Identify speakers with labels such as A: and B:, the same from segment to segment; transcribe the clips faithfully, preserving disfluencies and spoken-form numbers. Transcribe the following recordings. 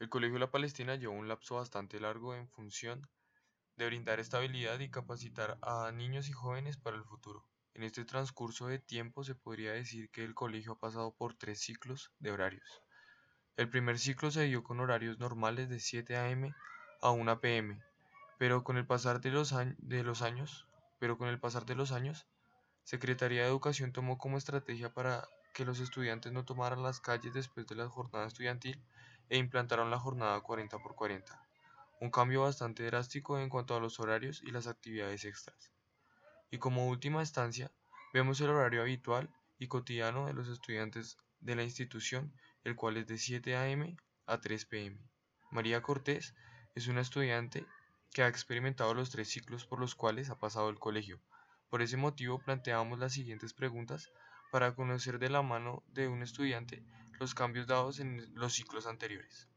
A: El Colegio La Palestina llevó un lapso bastante largo en función de brindar estabilidad y capacitar a niños y jóvenes para el futuro. En este transcurso de tiempo se podría decir que el colegio ha pasado por tres ciclos de horarios. El primer ciclo se dio con horarios normales de siete a m a una p m, pero con el pasar de los, de los años, pero con el pasar de los años, Secretaría de Educación tomó como estrategia para que los estudiantes no tomaran las calles después de la jornada estudiantil e implantaron la jornada cuarenta por cuarenta, un cambio bastante drástico en cuanto a los horarios y las actividades extras. Y como última instancia, vemos el horario habitual y cotidiano de los estudiantes de la institución, el cual es de siete a m a tres p m. María Cortés es una estudiante que ha experimentado los tres ciclos por los cuales ha pasado el colegio. Por ese motivo planteamos las siguientes preguntas para conocer de la mano de un estudiante los cambios dados en los ciclos anteriores.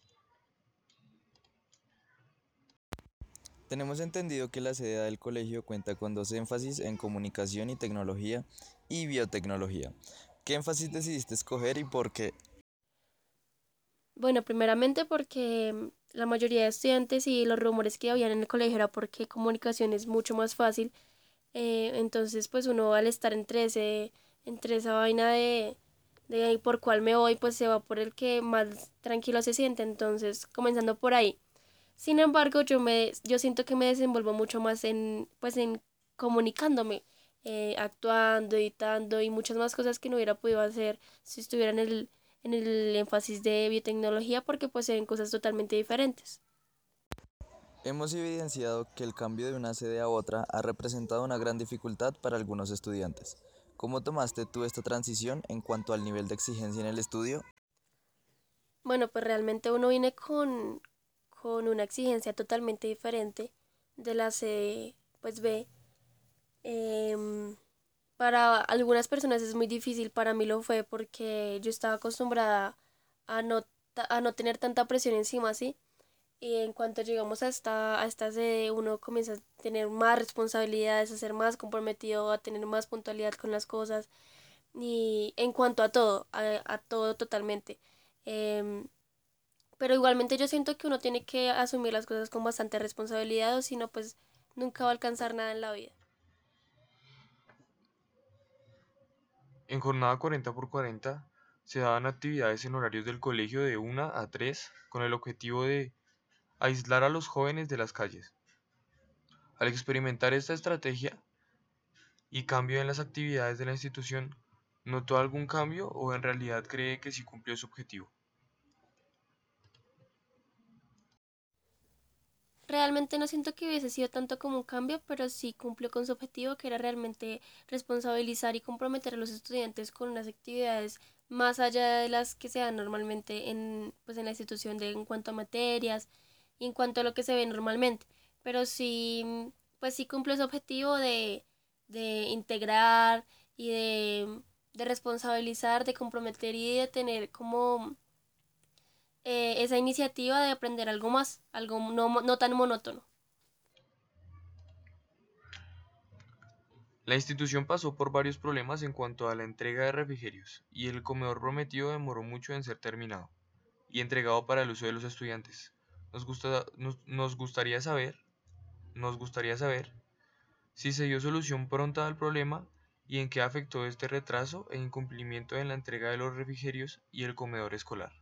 B: Tenemos entendido que la sede del colegio cuenta con dos énfasis en comunicación y tecnología y biotecnología. ¿Qué énfasis decidiste escoger y por qué?
C: Bueno, primeramente porque mm, la mayoría de estudiantes y los rumores que habían en el colegio era porque comunicación es mucho más fácil. Eh, entonces, pues uno al estar entre ese, entre esa vaina de, de por cuál me voy, pues se va por el que más tranquilo se siente. Entonces, comenzando por ahí. Sin embargo, yo me, yo siento que me desenvuelvo mucho más en, pues en comunicándome, eh, actuando, editando y muchas más cosas que no hubiera podido hacer si estuviera en el, en el énfasis de biotecnología, porque pues se ven cosas totalmente diferentes.
B: Hemos evidenciado que el cambio de una sede a otra ha representado una gran dificultad para algunos estudiantes. ¿Cómo tomaste tú esta transición en cuanto al nivel de exigencia en el estudio?
C: Bueno, pues realmente uno viene con, con una exigencia totalmente diferente de la C, pues B. Em, para algunas personas es muy difícil, para mí lo fue porque yo estaba acostumbrada a no, ta- a no tener tanta presión encima, ¿sí? Y en cuanto llegamos a esta, a esta sede, uno comienza a tener más responsabilidades, a ser más comprometido, a tener más puntualidad con las cosas. Y en cuanto a todo, a, a todo totalmente. Em, pero igualmente yo siento que uno tiene que asumir las cosas con bastante responsabilidad, o si no, pues nunca va a alcanzar nada en la vida.
A: En jornada cuarenta por cuarenta se daban actividades en horarios del colegio de una a tres con el objetivo de aislar a los jóvenes de las calles. Al experimentar esta estrategia y cambio en las actividades de la institución, ¿notó algún cambio o en realidad cree que sí cumplió su objetivo?
C: Realmente no siento que hubiese sido tanto como un cambio, pero sí cumplió con su objetivo, que era realmente responsabilizar y comprometer a los estudiantes con unas actividades más allá de las que se dan normalmente en, pues, en la institución de, en cuanto a materias y en cuanto a lo que se ve normalmente. Pero sí, pues sí cumplió su objetivo de, de integrar y de, de responsabilizar, de comprometer y de tener como eh, esa iniciativa de aprender algo más, algo no, no tan monótono.
A: La institución pasó por varios problemas en cuanto a la entrega de refrigerios, y el comedor prometido demoró mucho en ser terminado y entregado para el uso de los estudiantes. Nos gusta- nos- nos gustaría saber, nos gustaría saber si se dio solución pronta al problema y en qué afectó este retraso e incumplimiento en la entrega de los refrigerios y el comedor escolar.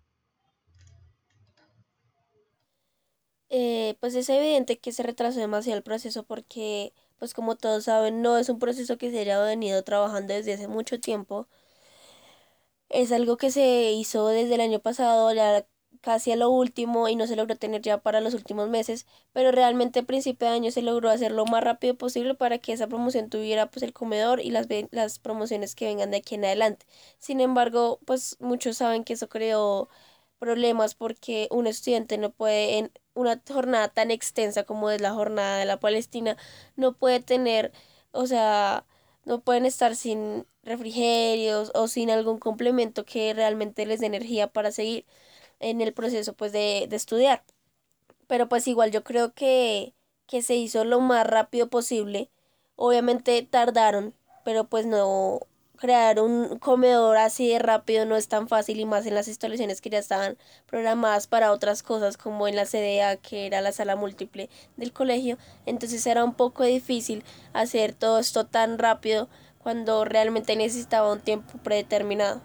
C: Eh, pues es evidente que se retrasó demasiado el proceso porque, pues como todos saben, no es un proceso que se haya venido trabajando desde hace mucho tiempo. Es algo que se hizo desde el año pasado, ya casi a lo último, y no se logró tener ya para los últimos meses, pero realmente a principio de año se logró hacer lo más rápido posible para que esa promoción tuviera pues el comedor y las, ve- las promociones que vengan de aquí en adelante. Sin embargo, pues muchos saben que eso creó problemas porque un estudiante no puede en una jornada tan extensa como es la jornada de la Palestina, no puede tener, o sea, no pueden estar sin refrigerios o sin algún complemento que realmente les dé energía para seguir en el proceso pues de, de estudiar. Pero pues igual yo creo que, que se hizo lo más rápido posible. Obviamente tardaron, pero pues no, crear un comedor así de rápido no es tan fácil y más en las instalaciones que ya estaban programadas para otras cosas como en la C D A, que era la sala múltiple del colegio. Entonces era un poco difícil hacer todo esto tan rápido cuando realmente necesitaba un tiempo predeterminado.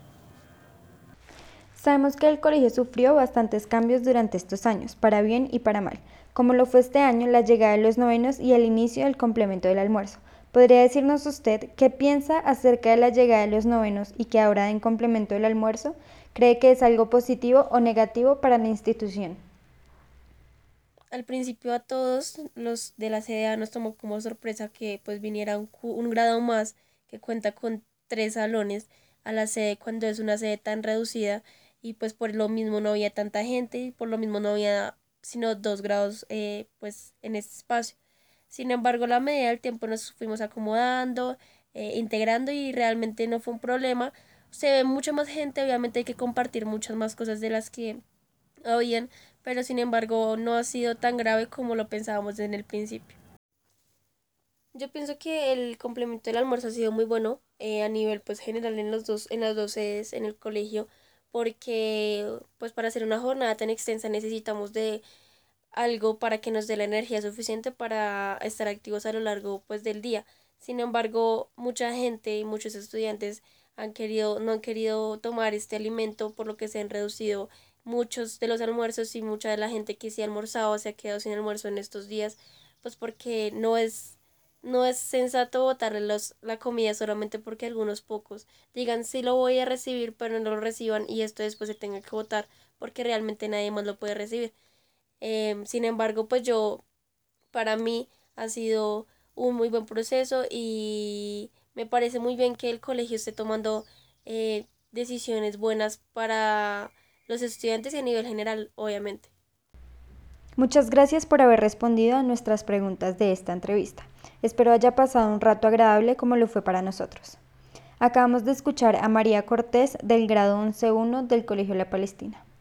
D: Sabemos que el colegio sufrió bastantes cambios durante estos años, para bien y para mal, como lo fue este año la llegada de los novenos y el inicio del complemento del almuerzo. ¿Podría decirnos usted qué piensa acerca de la llegada de los novenos y que ahora den complemento del almuerzo? ¿Cree que es algo positivo o negativo para la institución?
C: Al principio a todos los de la C D A nos tomó como sorpresa que pues viniera un, un grado más que cuenta con tres salones a la sede cuando es una sede tan reducida, y pues por lo mismo no había tanta gente y por lo mismo no había sino dos grados eh, pues en este espacio. Sin embargo, a la medida del tiempo nos fuimos acomodando, eh, integrando, y realmente no fue un problema. Se ve mucha más gente, obviamente hay que compartir muchas más cosas de las que habían, pero sin embargo no ha sido tan grave como lo pensábamos en el principio. Yo pienso que el complemento del almuerzo ha sido muy bueno eh, a nivel pues general en los dos, en las dos sedes en el colegio, porque pues para hacer una jornada tan extensa necesitamos de algo para que nos dé la energía suficiente para estar activos a lo largo pues del día. Sin embargo, mucha gente y muchos estudiantes han querido, no han querido tomar este alimento, por lo que se han reducido muchos de los almuerzos, y mucha de la gente que sí ha almorzado se ha quedado sin almuerzo en estos días, pues porque no es no es sensato botarle los, la comida solamente porque algunos pocos digan sí lo voy a recibir, pero no lo reciban y esto después se tenga que botar porque realmente nadie más lo puede recibir. Eh, sin embargo, pues yo, para mí ha sido un muy buen proceso y me parece muy bien que el colegio esté tomando eh, decisiones buenas para los estudiantes y a nivel general, obviamente.
D: Muchas gracias por haber respondido a nuestras preguntas de esta entrevista. Espero haya pasado un rato agradable como lo fue para nosotros. Acabamos de escuchar a María Cortés del grado once uno del Colegio La Palestina.